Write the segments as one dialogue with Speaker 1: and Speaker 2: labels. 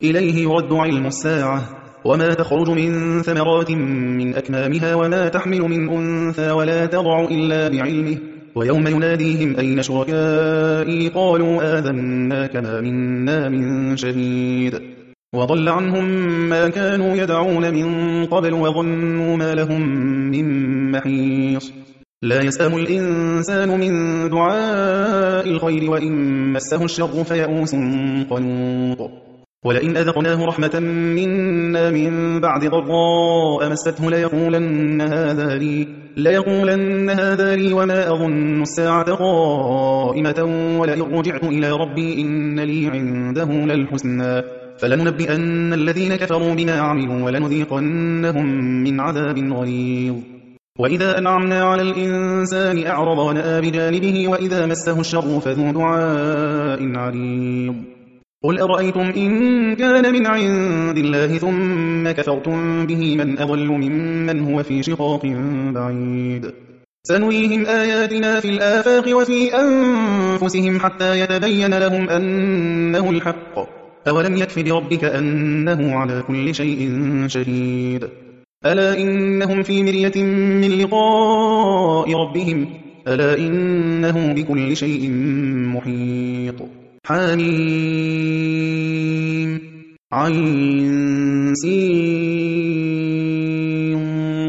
Speaker 1: إليه يرد علم الساعة وما تخرج من ثمرات من أكمامها وما تحمل من أنثى ولا تضع إلا بعلمه ويوم يناديهم أين شركائي قالوا آذناك ما منا من شهيد وضل عنهم ما كانوا يدعون من قبل وظنوا ما لهم من محيص لا يسأم الإنسان من دعاء الخير وإن مسه الشر فيئوس قنوط ولئن أذقناه رحمة منا من بعد ضراء مسته ليقولن هذا لي وما أظن الساعة قائمة ولئن رجعت إلى ربي إن لي عنده للحسنى فلننبئن الذين كفروا بما عملوا ولنذيقنهم من عذاب غليظ وإذا أنعمنا على الإنسان أعرض ونأى بجانبه وإذا مسه الشر فذو دعاء عريض قل أرأيتم إن كان من عند الله ثم كفرتم به من أضل ممن هو في شقاق بعيد سنريهم آياتنا في الآفاق وفي أنفسهم حتى يتبين لهم أنه الحق أولم يكف بربك أنه على كل شيء شهيد ألا إنهم في مرية من لقاء ربهم ألا إنه بكل شيء محيط حميم عين سين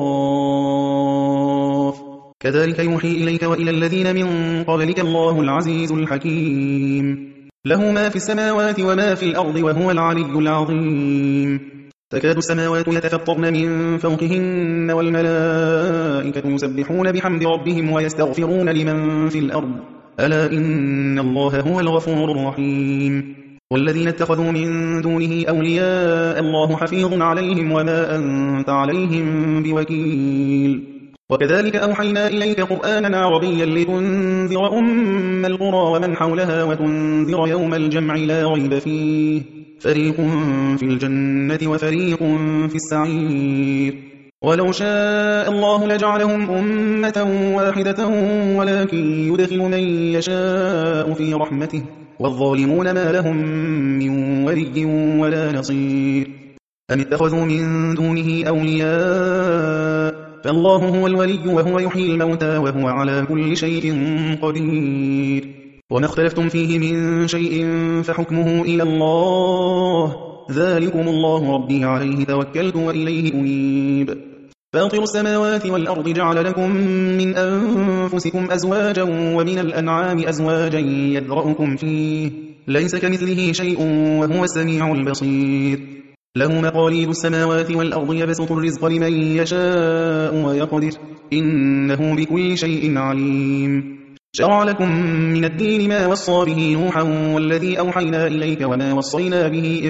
Speaker 1: قاف كذلك يوحي إليك وإلى الذين من قبلك الله العزيز الحكيم له ما في السماوات وما في الأرض وهو العلي العظيم تكاد السماوات يتفطرن من فوقهن والملائكة يسبحون بحمد ربهم ويستغفرون لمن في الأرض ألا إن الله هو الغفور الرحيم والذين اتخذوا من دونه أولياء الله حفيظ عليهم وما أنت عليهم بوكيل وكذلك أوحينا إليك قرآنا عربيا لتنذر أم القرى ومن حولها وتنذر يوم الجمع لا ريب فيه فريق في الجنة وفريق في السعير ولو شاء الله لجعلهم أمة واحدة ولكن يدخل من يشاء في رحمته والظالمون ما لهم من ولي ولا نصير أم اتخذوا من دونه أولياء فالله هو الولي وهو يحيي الموتى وهو على كل شيء قدير وما اختلفتم فيه من شيء فحكمه إلى الله ذلكم الله ربي عليه توكلت وإليه أنيب فاطر السماوات والأرض جعل لكم من أنفسكم أزواجا ومن الأنعام أزواجا يذرأكم فيه ليس كمثله شيء وهو السميع البصير له مقاليد السماوات والأرض يبسط الرزق لمن يشاء ويقدر إنه بكل شيء عليم شرع لكم من الدين ما وصى به نوحا والذي أوحينا إليك وما وصينا به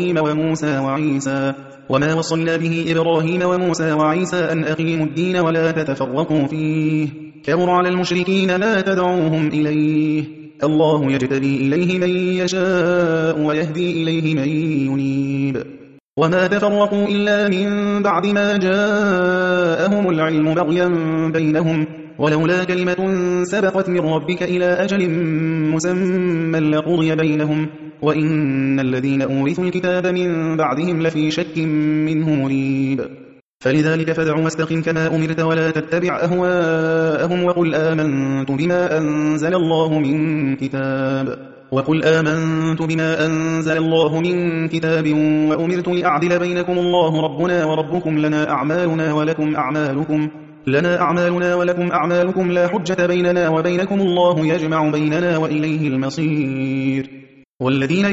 Speaker 1: إبراهيم وموسى وعيسى أن أقيموا الدين ولا تتفرقوا فيه كبر على المشركين لا تدعوهم إليه الله يجتبي إليه من يشاء ويهدي إليه من ينيب وما تفرقوا إلا من بعد ما جاءهم العلم بغيا بينهم ولولا كلمة سبقت من ربك إلى أجل مسمى لقضي بينهم وإن الذين أورثوا الكتاب من بعدهم لفي شك منه مريب فلذلك فادع واستقم كما أمرت ولا تتبع أهواءهم وقل آمنت بما أنزل الله من كتاب وأمرت لأعدل بينكم الله ربنا وربكم لنا أعمالنا ولكم أعمالكم لا حجة بيننا وبينكم الله يجمع بيننا وإليه المصير والذين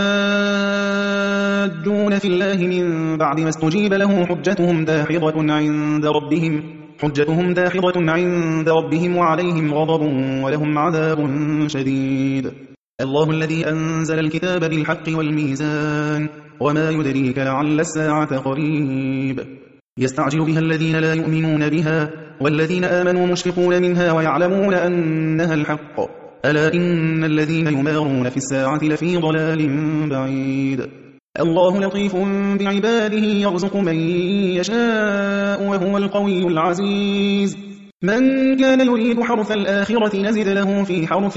Speaker 1: يحاجون في الله من بعد ما استجيب له حجتهم داحضة عند ربهم وعليهم غضب ولهم عذاب شديد الله الذي أنزل الكتاب بالحق والميزان وما يدريك لعل الساعة قريب يستعجل بها الذين لا يؤمنون بها والذين آمنوا مشفقون منها ويعلمون أنها الحق ألا إن الذين يمارون في الساعة لفي ضلال بعيد الله لطيف بعباده يرزق من يشاء وهو القوي العزيز من كان يريد حرث الآخرة نزد له في حرثه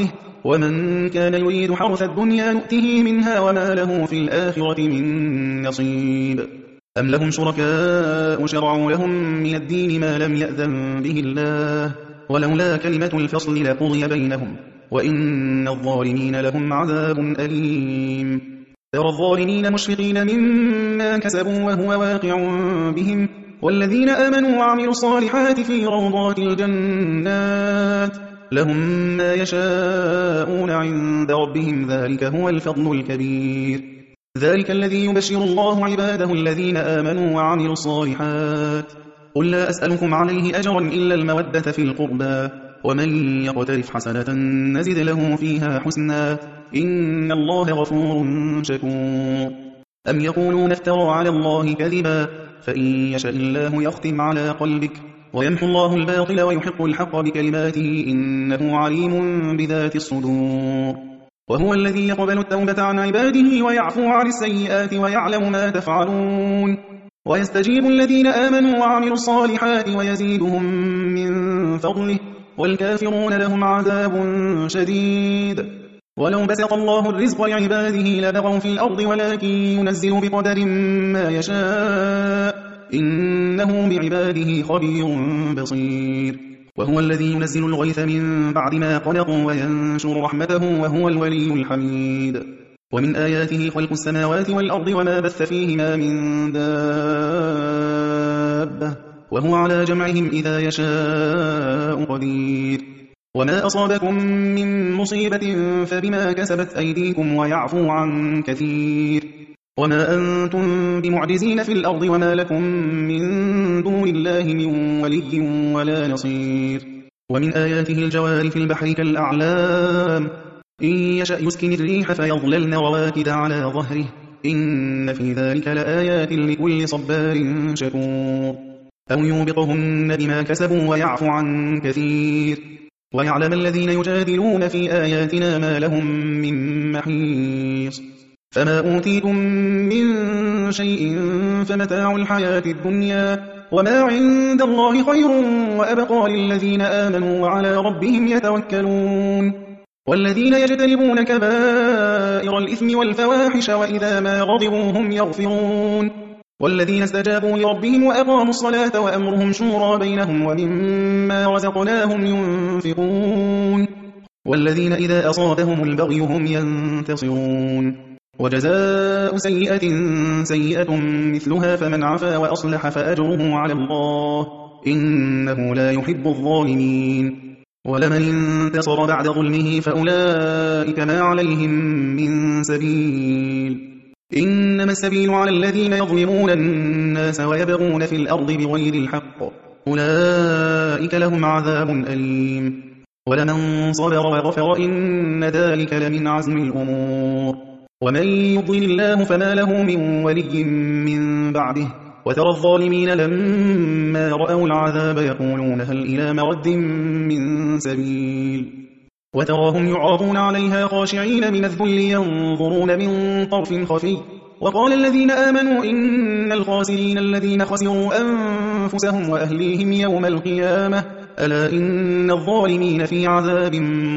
Speaker 1: ومن كان يريد حرث الدنيا نؤته منها وما له في الآخرة من نصيب أم لهم شركاء شرعوا لهم من الدين ما لم يأذن به الله ولولا كلمة الفصل لقضي بينهم وإن الظالمين لهم عذاب أليم ترى الظالمين مشفقين مما كسبوا وهو واقع بهم والذين آمنوا وعملوا الصالحات في روضات الجنات لهم ما يشاءون عند ربهم ذلك هو الفضل الكبير ذلك الذي يبشر الله عباده الذين آمنوا وعملوا الصالحات قل لا أسألكم عليه أجرا إلا المودة في القربى ومن يقترف حسنة نزد له فيها حسنا إن الله غفور شكور أم يقولون افترى على الله كذبا فإن يشاء الله يختم على قلبك ويمحو الله الباطل ويحق الحق بكلماته إنه عليم بذات الصدور وهو الذي يقبل التوبة عن عباده ويعفو عن السيئات ويعلم ما تفعلون ويستجيب الذين آمنوا وعملوا الصالحات ويزيدهم من فضله والكافرون لهم عذاب شديد ولو بسط الله الرزق لعباده لبغوا في الأرض ولكن ينزل بقدر ما يشاء إنه بعباده خبير بصير وهو الذي ينزل الغيث من بعد ما قنطوا وينشر رحمته وهو الولي الحميد ومن آياته خلق السماوات والأرض وما بث فيهما من دابة وهو على جمعهم إذا يشاء قدير وما أصابكم من مصيبة فبما كسبت أيديكم ويعفو عن كثير وما أنتم بمعجزين في الأرض وما لكم من دون الله من ولي ولا نصير ومن آياته الجوار في البحر كالأعلام إن يشأ يسكن الريح فيظللن رواكد على ظهره إن في ذلك لآيات لكل صبار شكور أو يوبقهن بما كسبوا ويعفو عن كثير ويعلم الذين يجادلون في آياتنا ما لهم من محيص فما أوتيتم من شيء فمتاع الحياة الدنيا وما عند الله خير وأبقى للذين آمنوا وعلى ربهم يتوكلون والذين يجتنبون كبائر الإثم والفواحش وإذا ما غضبوا هم يغفرون والذين استجابوا لربهم وأقاموا الصلاة وأمرهم شورى بينهم ومما رزقناهم ينفقون والذين إذا أصابهم البغي هم ينتصرون وجزاء سيئة سيئة مثلها فمن عفا وأصلح فأجره على الله إنه لا يحب الظالمين ولمن انتصر بعد ظلمه فأولئك ما عليهم من سبيل إنما السبيل على الذين يظلمون الناس ويبغون في الأرض بغير الحق أولئك لهم عذاب أليم ولمن صبر وغفر إن ذلك لمن عزم الأمور ومن يضلل الله فما له من ولي من بعده وترى الظالمين لما رأوا العذاب يقولون هل إلى مرد من سبيل وتراهم يعرضون عليها خاشعين من الذل ينظرون من طرف خفي وقال الذين آمنوا إن الخاسرين الذين خسروا أنفسهم وأهليهم يوم القيامة ألا إن الظالمين في عذاب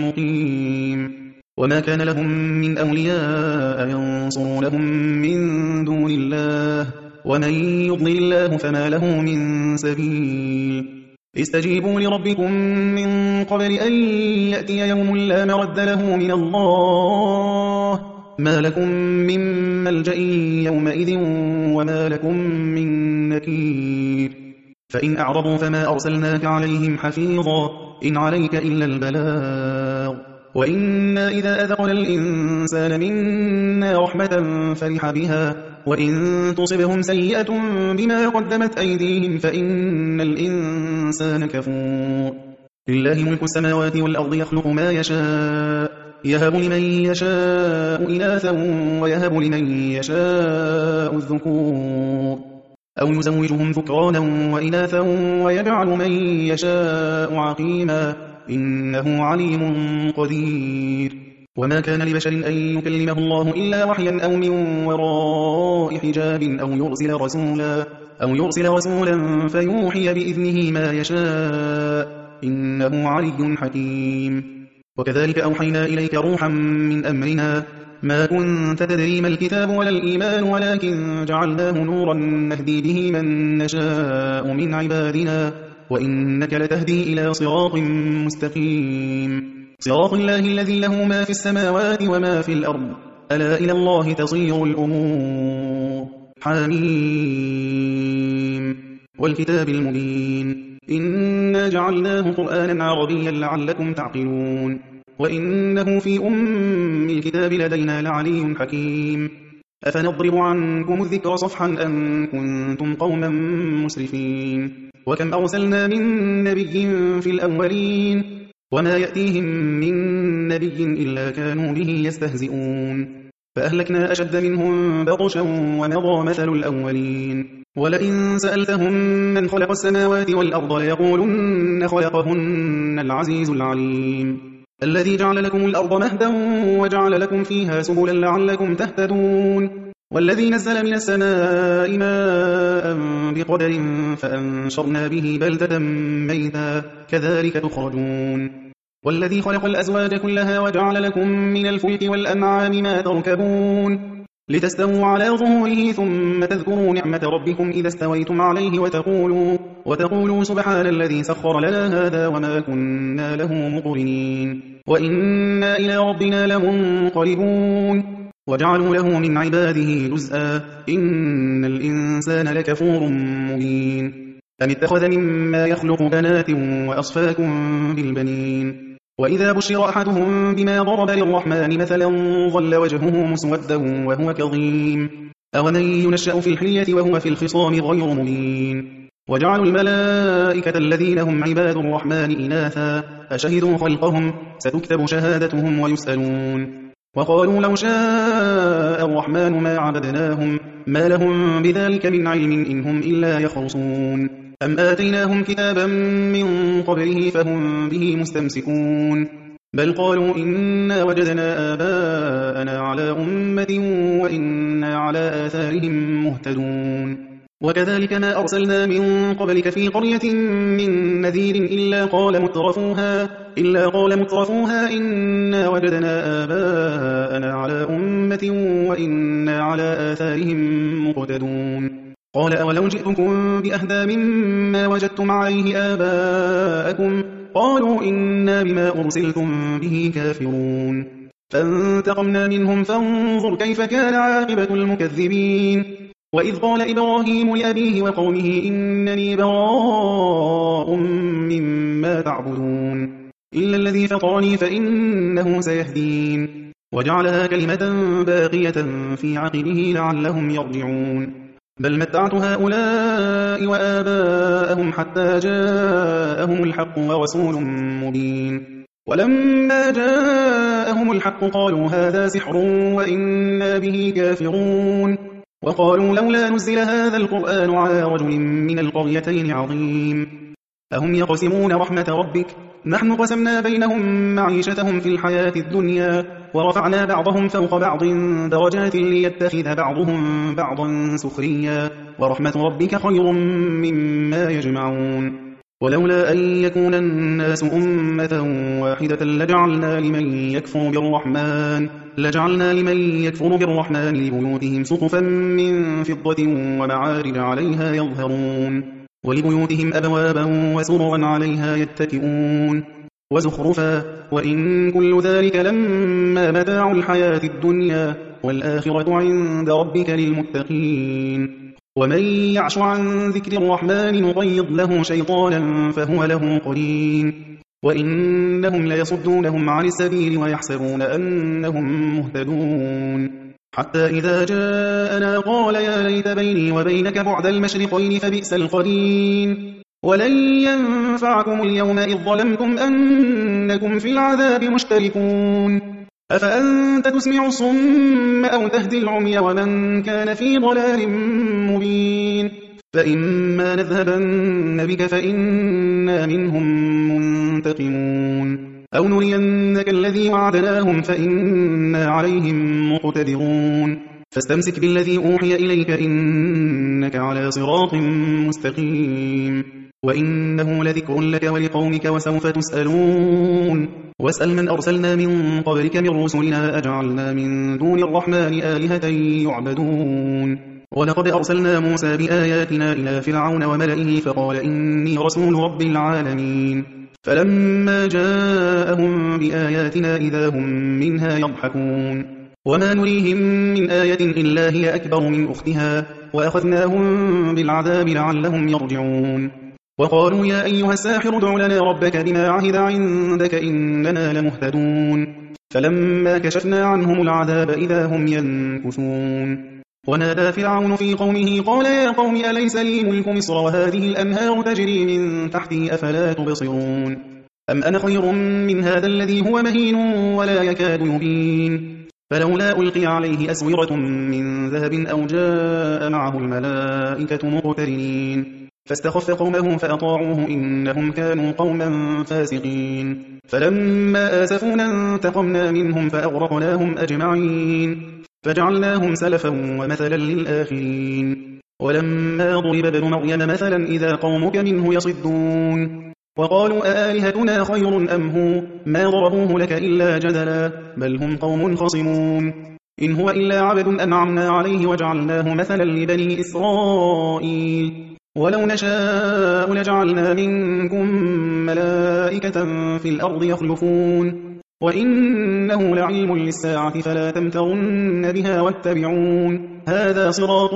Speaker 1: مقيم وما كان لهم من أولياء ينصرونهم من دون الله ومن يضلل الله فما له من سبيل استجيبوا لربكم من قبل أن يأتي يوم لا مرد له من الله ما لكم من ملجأ يومئذ وما لكم من نكير فإن أعرضوا فما أرسلناك عليهم حفيظا إن عليك إلا البلاغ وإنا إذا أذقنا الإنسان منا رحمة فرح بها وإن تصبهم سيئة بما قدمت أيديهم فإن الإنسان كفور لله ملك السماوات والأرض يخلق ما يشاء يهب لمن يشاء إناثا ويهب لمن يشاء الذكور أو يزوجهم ذكرانا وإناثا ويجعل من يشاء عقيما إنه عليم قدير وما كان لبشر أن يكلمه الله إلا وحيا أو من وراء حجاب أو يرسل رسولا فيوحي بإذنه ما يشاء إنه علي حكيم وكذلك أوحينا إليك روحا من أمرنا ما كنت تدري ما الكتاب ولا الإيمان ولكن جعلناه نورا نهدي به من نشاء من عبادنا وإنك لتهدي إلى صراط مستقيم صراط الله الذي له ما في السماوات وما في الأرض ألا إلى الله تصير الأمور حميم والكتاب المبين إنا جعلناه قرآنا عربيا لعلكم تعقلون وإنه في الكتاب لدينا لعلي حكيم أفنضرب عنكم الذكر صفحا أن كنتم قوما مسرفين وكم أرسلنا من نبي في الأولين وما يأتيهم من نبي إلا كانوا به يستهزئون فأهلكنا أشد منهم بطشا ومضى مثل الأولين ولئن سألتهم من خلق السماوات والأرض ليقولن خلقهن العزيز العليم الذي جعل لكم الأرض مهدا وجعل لكم فيها سبلا لعلكم تهتدون والذي نزل من السماء ماء بقدر فأنشرنا به بلدة ميتا كذلك تخرجون والذي خلق الأزواج كلها وجعل لكم من الفلك والأنعام ما تركبون لتستووا على ظهوره ثم تذكروا نعمة ربكم إذا استويتم عليه وتقولوا سبحان الذي سخر لنا هذا وما كنا له مقرنين وإنا إلى ربنا لمنقلبون وجعلوا له من عباده جزءا إن الإنسان لكفور مبين أم اتخذ مما يخلق بنات وأصفاكم بالبنين وإذا بشر أحدهم بما ضرب للرحمن مثلا ظل وجهه مسودا وهو كظيم أومن ينشأ في الحلية وهو في الخصام غير مبين وجعلوا الملائكة الذين هم عباد الرحمن إناثا أشهدوا خلقهم ستكتب شهادتهم ويسألون وقالوا لو شاء الرحمن ما عبدناهم ما لهم بذلك من علم إن هم إلا يخرصون أم آتيناهم كتابا من قبله فهم به مستمسكون بل قالوا إنا وجدنا آباءنا على أمة وإنا على آثارهم مهتدون وكذلك ما أرسلنا من قبلك في قرية من نذير إلا قال مترفوها إنا وجدنا آباءنا على أمة وإنا على آثارهم مقتدون قال أولو جئتكم بأهدى مما وجدتم عليه آباءكم قالوا إنا بما أرسلتم به كافرون فانتقمنا منهم فانظر كيف كان عاقبة المكذبين وإذ قال إبراهيم لأبيه وقومه إنني براء مما تعبدون إلا الذي فطرني فإنه سيهدين وجعلها كلمة باقية في عقبه لعلهم يرجعون بل متعت هؤلاء وآباءهم حتى جاءهم الحق ورسول مبين ولما جاءهم الحق قالوا هذا سحر وإنا به كافرون وقالوا لولا نزل هذا القرآن على رجل من القريتين عظيم أهم يقسمون رحمة ربك نحن قسمنا بينهم معيشتهم في الحياة الدنيا ورفعنا بعضهم فوق بعض درجات ليتخذ بعضهم بعضا سخريا ورحمة ربك خير مما يجمعون ولولا أن يكون الناس أمة واحدة لجعلنا لمن يكفر بالرحمن لبيوتهم سقفا من فضة ومعارج عليها يظهرون ولبيوتهم أبوابا وسررا عليها يتكئون وزخرفا وإن كل ذلك لما متاع الحياة الدنيا والآخرة عند ربك للمتقين ومن يعش عن ذكر الرحمن نقيض له شيطانا فهو له قرين وإنهم ليصدونهم عن السبيل ويحسبون أنهم مهتدون حتى إذا جاءنا قال يا ليت بيني وبينك بعد المشرقين فبئس القرين ولن ينفعكم اليوم إذ ظلمتم أنكم في العذاب مشتركون أفأنت تسمع الصم أو تهدي العمي ومن كان في ضلال مبين فإما نذهبن بك فإنا منهم منتقمون أو نرينك الذي وعدناهم فإنا عليهم مقتدرون فاستمسك بالذي أوحي إليك إنك على صراط مستقيم وإنه لذكر لك ولقومك وسوف تسألون واسأل من أرسلنا من قبلك من رسلنا أجعلنا من دون الرحمن آلهة يعبدون ولقد أرسلنا موسى بآياتنا إلى فرعون وملئه فقال إني رسول رب العالمين فلما جاءهم بآياتنا إذا هم منها يضحكون وما نريهم من آية إلا هي أكبر من أختها وأخذناهم بالعذاب لعلهم يرجعون وقالوا يا أيها الساحر ادع لنا ربك بما عهد عندك إننا لمهتدون فلما كشفنا عنهم العذاب إذا هم ينكثون ونادى فرعون في قومه قال يا قوم أليس لي ملك مصر وهذه الأنهار تجري من تحتي أفلا تبصرون أم أنا خير من هذا الذي هو مهين ولا يكاد يبين فلولا ألقي عليه أسورة من ذهب أو جاء معه الملائكة مقترنين فاستخف قومه فأطاعوه إنهم كانوا قوما فاسقين فلما آسفونا انتقمنا منهم فأغرقناهم أجمعين فجعلناهم سلفا ومثلا للآخرين ولما ضرب ابن مريم مثلا إذا قومك منه يصدون وقالوا أآلهتنا خير أم هو ما ضربوه لك إلا جدلا بل هم قوم خصمون إن هو إلا عبد أنعمنا عليه وجعلناه مثلا لبني إسرائيل ولو نشاء لجعلنا منكم ملائكة في الأرض يخلفون وإنه لعلم للساعة فلا تمترن بها واتبعون هذا صراط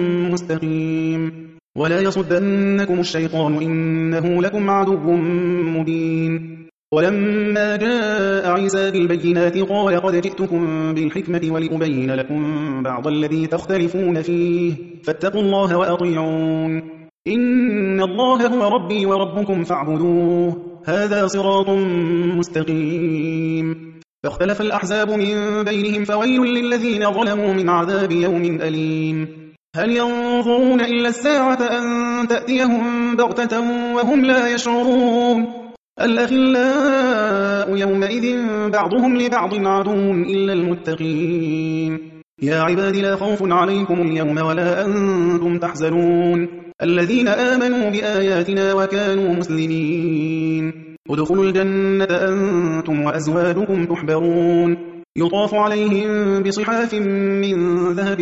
Speaker 1: مستقيم ولا يصدنكم الشيطان إنه لكم عدو مبين ولما جاء عيسى بالبينات قال قد جئتكم بالحكمة ولأبين لكم بعض الذي تختلفون فيه فاتقوا الله وأطيعون إن الله هو ربي وربكم فاعبدوه هذا صراط مستقيم فاختلف الأحزاب من بينهم فويل للذين ظلموا من عذاب يوم أليم هل ينظرون إلا الساعة أن تأتيهم بغتة وهم لا يشعرون الأخلاء يومئذ بعضهم لبعض عدو إلا المتقين يا عباد لا خوف عليكم اليوم ولا أنتم تحزنون الذين آمنوا بآياتنا وكانوا مسلمين ادخلوا الجنة أنتم وأزواجكم تحبرون يطاف عليهم بصحاف من ذهب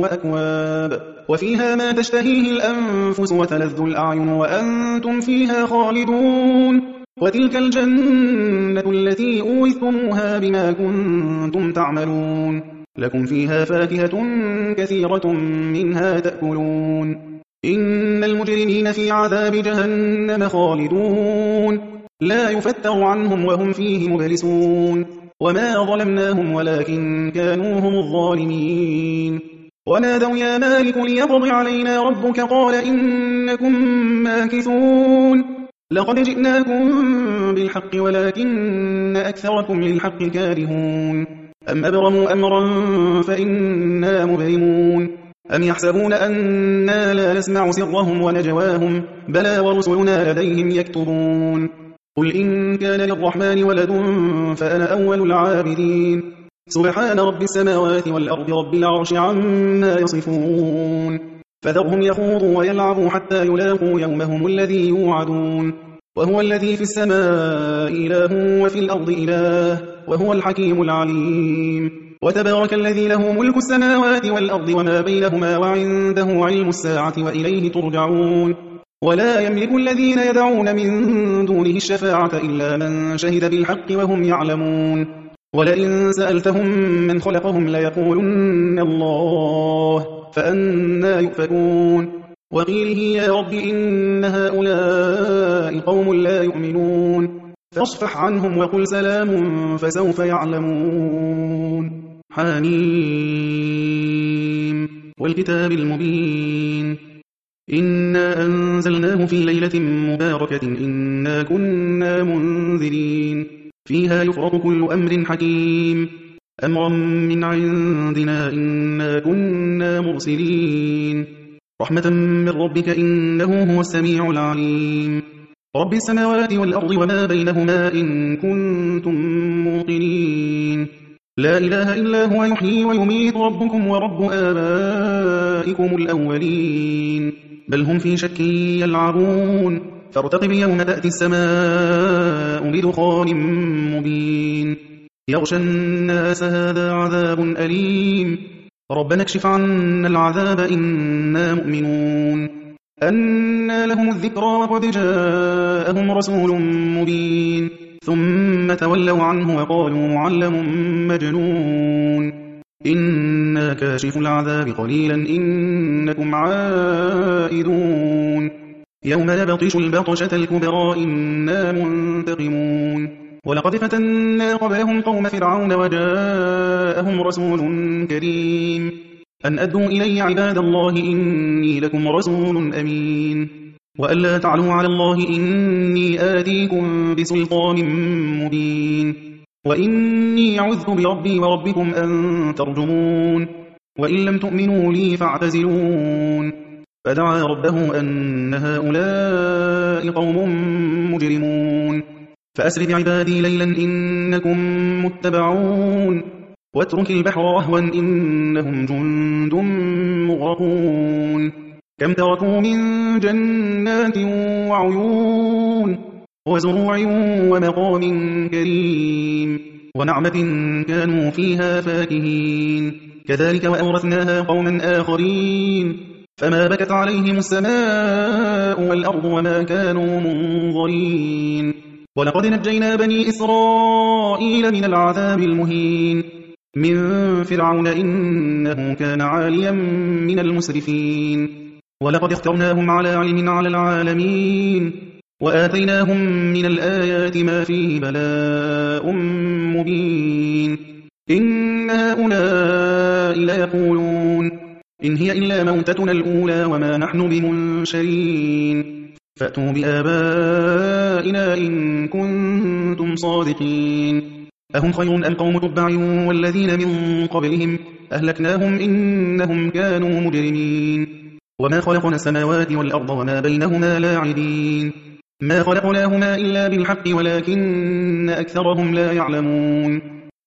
Speaker 1: وأكواب وفيها ما تشتهيه الأنفس وتلذ الأعين وأنتم فيها خالدون وتلك الجنة التي أورثتموها بما كنتم تعملون لكم فيها فاكهة كثيرة منها تأكلون إن المجرمين في عذاب جهنم خالدون لا يفتر عنهم وهم فيه مبلسون وما ظلمناهم ولكن كانوا هم الظالمين ونادوا يا مالك ليقض علينا ربك قال إنكم ماكثون لقد جئناكم بالحق ولكن أكثركم للحق كارهون أم أبرموا أمرا فإنا مبرمون أم يحسبون أننا لا نسمع سرهم ونجواهم بلى ورسلنا لديهم يكتبون قل إن كان للرحمن ولد فأنا أول العابدين سبحان رب السماوات والأرض رب العرش عما يصفون فذرهم يخوضوا ويلعبوا حتى يلاقوا يومهم الذي يوعدون وهو الذي في السماء إله وفي الأرض إله وهو الحكيم العليم وتبارك الذي له ملك السماوات والأرض وما بينهما وعنده علم الساعة وإليه ترجعون ولا يملك الذين يدعون من دونه الشفاعة إلا من شهد بالحق وهم يعلمون ولئن سألتهم من خلقهم ليقولن الله فأنى يؤفكون وقيله يا رب إن هؤلاء قوم لا يؤمنون فاصفح عنهم وقل سلام فسوف يعلمون حميم والكتاب المبين إنا أنزلناه في ليلة مباركة إنا كنا منذرين فيها يفرق كل أمر حكيم أمرا من عندنا إنا كنا مرسلين رحمة من ربك إنه هو السميع العليم رب السماوات والأرض وما بينهما إن كنتم موقنين لا إله إلا هو يحيي ويميت ربكم ورب آبائكم الأولين بل هم في شك يلعبون فارتقب يوم تأتي السماء بدخان مبين يغشى الناس هذا عذاب أليم ربنا اكشف عنا العذاب إنا مؤمنون أنى لهم الذكرى وقد جاءهم رسول مبين ثم تولوا عنه وقالوا معلم مجنون إنا كاشف العذاب قليلا إنكم عائدون يوم يبطش البطشة الكبرى إنا منتقمون ولقد فتنا قبلهم قوم فرعون وجاءهم رسول كريم أن أدوا إلي عباد الله إني لكم رسول أمين وألا تعلوا على الله إني آتيكم بسلطان مبين وإني عذت بربي وربكم أن ترجمون وإن لم تؤمنوا لي فاعتزلون فدعا ربه أن هؤلاء قوم مجرمون فأسر بعبادي ليلا إنكم متبعون واترك البحر رهوا إنهم جند مغرقون كم تركوا من جنات وعيون وزروع ومقام كريم ونعمة كانوا فيها فاكهين كذلك وأورثناها قوما آخرين فما بكت عليهم السماء والأرض وما كانوا منظرين ولقد نجينا بني إسرائيل من العذاب المهين من فرعون إنه كان عاليا من المسرفين ولقد اخترناهم على علم على العالمين وآتيناهم من الآيات ما فيه بلاء مبين إن هؤلاء ليقولون إن هي إلا موتتنا الأولى وما نحن بمنشرين فأتوا بآبائنا إن كنتم صادقين أهم خير أم قوم تبع والذين من قبلهم أهلكناهم إنهم كانوا مجرمين وما خلقنا السماوات والأرض وما بينهما لاعبين ما خلقناهما إلا بالحق ولكن أكثرهم لا يعلمون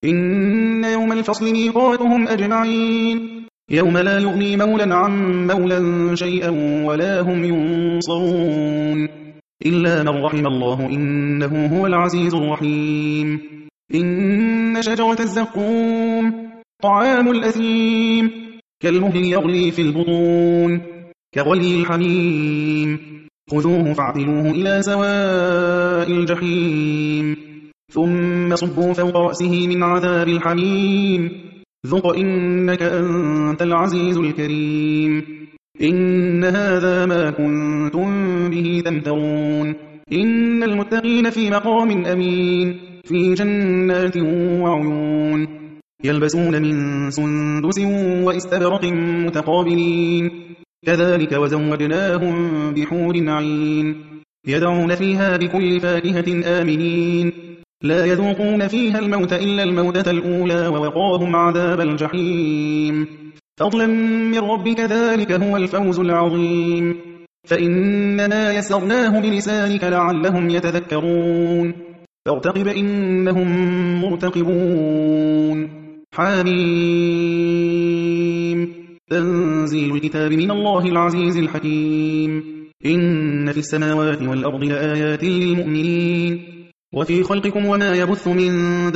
Speaker 1: إن يوم الفصل ميقاتهم أجمعين يوم لا يغني مولا عن مولا شيئا ولا هم ينصرون إلا من رحم الله إنه هو العزيز الرحيم إن شجرة الزقوم طعام الأثيم كالمهل يغلي في البطون كغلي الحميم خذوه فاعتلوه إلى سواء الجحيم ثم صبوا فوق رأسه من عذاب الحميم ذق إنك أنت العزيز الكريم إن هذا ما كنتم به تمترون إن المتقين في مقام أمين في جنات وعيون يلبسون من سندس وإستبرق متقابلين كذلك وزوجناهم بحور عين يدعون فيها بكل فاكهة آمنين لا يذوقون فيها الموت إلا الموتة الأولى ووقاهم عذاب الجحيم فضلا من ربك ذلك هو الفوز العظيم فإننا يسرناه بلسانك لعلهم يتذكرون فارتقب إنهم مرتقبون حميم تنزيل الكتاب من الله العزيز الحكيم إن في السماوات والأرض لآيات للمؤمنين وفي خلقكم وما يبث من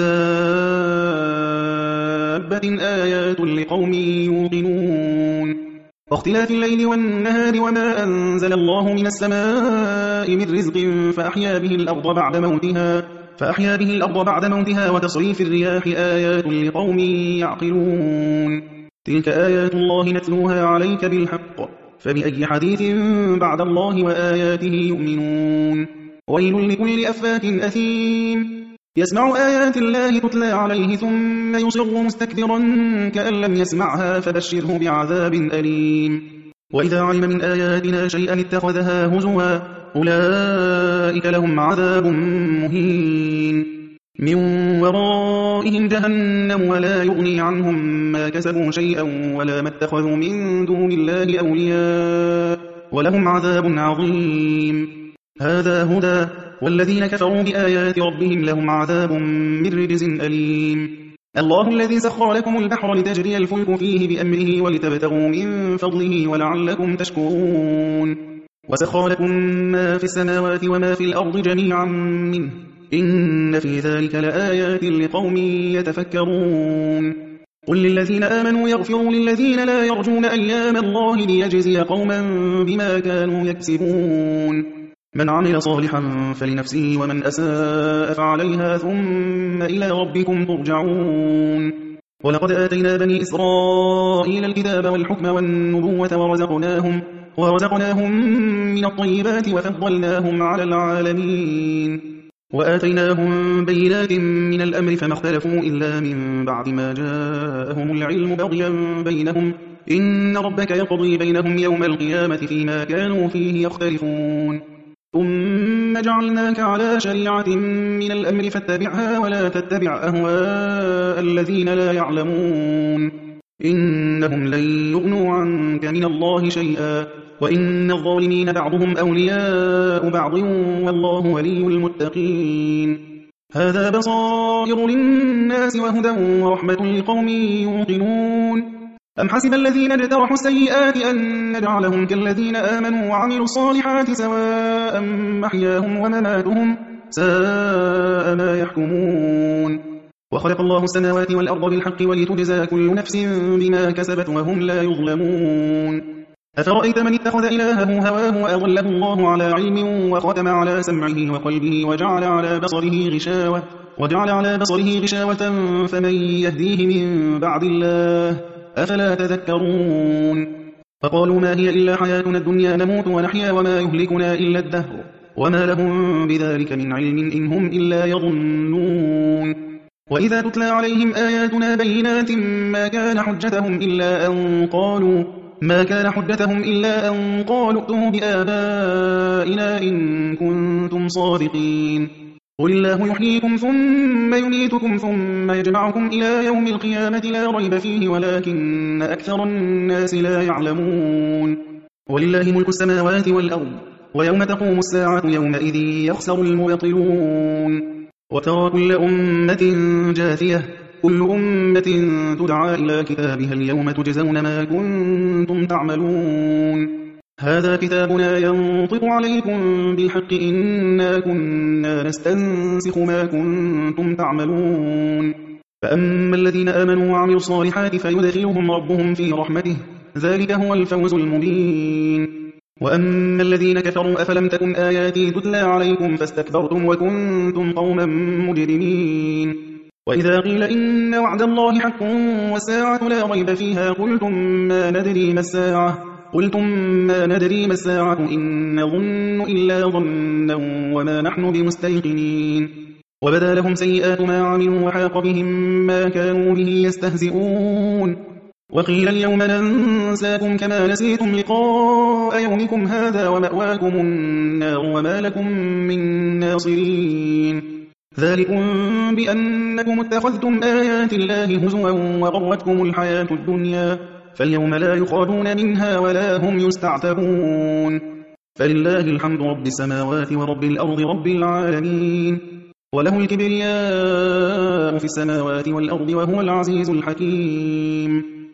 Speaker 1: دابة آيات لقوم يوقنون واختلاف الليل والنهار وما أنزل الله من السماء من رزق فأحيا به الأرض بعد موتها وتصريف الرياح آيات لقوم يعقلون تلك آيات الله نتلوها عليك بالحق فبأي حديث بعد الله وآياته يؤمنون ويل لكل أفاك أثيم يسمع آيات الله تتلى عليه ثم يصر مستكبرا كأن لم يسمعها فبشره بعذاب أليم وإذا علم من آياتنا شيئا اتخذها هزوا أولئك لهم عذاب مهين من ورائهم جهنم ولا يغني عنهم ما كسبوا شيئا ولا ما اتخذوا من دون الله أولياء ولهم عذاب عظيم هذا هدى والذين كفروا بآيات ربهم لهم عذاب من رجز أليم الله الذي سخر لكم البحر لتجري الفلك فيه بأمره ولتبتغوا من فضله ولعلكم تشكرون وسخر لكم ما في السماوات وما في الأرض جميعا منه إن في ذلك لآيات لقوم يتفكرون قل للذين آمنوا يغفروا للذين لا يرجون أيام الله ليجزي قوما بما كانوا يكسبون من عمل صالحا فلنفسه ومن أساء فعليها ثم إلى ربكم ترجعون ولقد آتينا بني إسرائيل الكتاب والحكم والنبوة ورزقناهم من الطيبات وفضلناهم على العالمين وآتيناهم بينات من الأمر فما اختلفوا إلا من بعد ما جاءهم العلم بغيا بينهم إن ربك يقضي بينهم يوم القيامة فيما كانوا فيه يختلفون ثم جعلناك على شريعة من الأمر فاتبعها ولا تتبع أهواء الذين لا يعلمون إنهم لن يغنوا عنك من الله شيئا وإن الظالمين بعضهم أولياء بعض والله ولي المتقين هذا بصائر للناس وهدى ورحمة لقوم يوقنون أم حسب الذين اجترحوا السيئات أن نجعلهم كالذين آمنوا وعملوا الصالحات سواء محياهم ومماتهم ساء ما يحكمون وخلق الله السماوات والأرض بالحق ولتجزى كل نفس بما كسبت وهم لا يظلمون أفرأيت من اتخذ إلهه هواه وأضله الله على علم وختم على سمعه وقلبه وجعل على بصره غشاوة فمن يهديه من بعد الله أفلا تذكرون فقالوا ما هي إلا حياتنا الدنيا نموت ونحيا وما يهلكنا إلا الدهر وما لهم بذلك من علم إن هم إلا يظنون وإذا تتلى عليهم آياتنا بينات ما كان حجتهم إلا أن قالوا ائتوا بآبائنا إن كنتم صادقين قل الله يحييكم ثم يميتكم ثم يجمعكم إلى يوم القيامة لا ريب فيه ولكن أكثر الناس لا يعلمون ولله ملك السماوات والأرض ويوم تقوم الساعة يومئذ يخسر المبطلون وترى كل أمة جاثية كل أمة تدعى إلى كتابها اليوم تجزون ما كنتم تعملون هذا كتابنا ينطق عليكم بالحق إنا كنا نستنسخ ما كنتم تعملون فأما الذين آمنوا وعملوا الصالحات فيدخلهم ربهم في رحمته ذلك هو الفوز المبين وأما الذين كفروا أفلم تكن آياتي تتلى عليكم فاستكبرتم وكنتم قوما مجرمين وإذا قيل إن وعد الله حق والساعة لا ريب فيها قلتم ما ندري ما الساعة إن نظن إلا ظنا وما نحن بمستيقنين وبدا لهم سيئات ما عملوا وحاق بهم ما كانوا به يستهزئون وقيل اليوم ننساكم كما نسيتم لقاء يومكم هذا ومأواكم النار وما لكم من ناصرين ذلكم بأنكم اتخذتم آيات الله هزوا وغرتكم الحياة الدنيا فاليوم لا يخرجون منها ولا هم يستعتبون فلله الحمد رب السماوات ورب الأرض رب العالمين وله الكبرياء في السماوات والأرض وهو العزيز الحكيم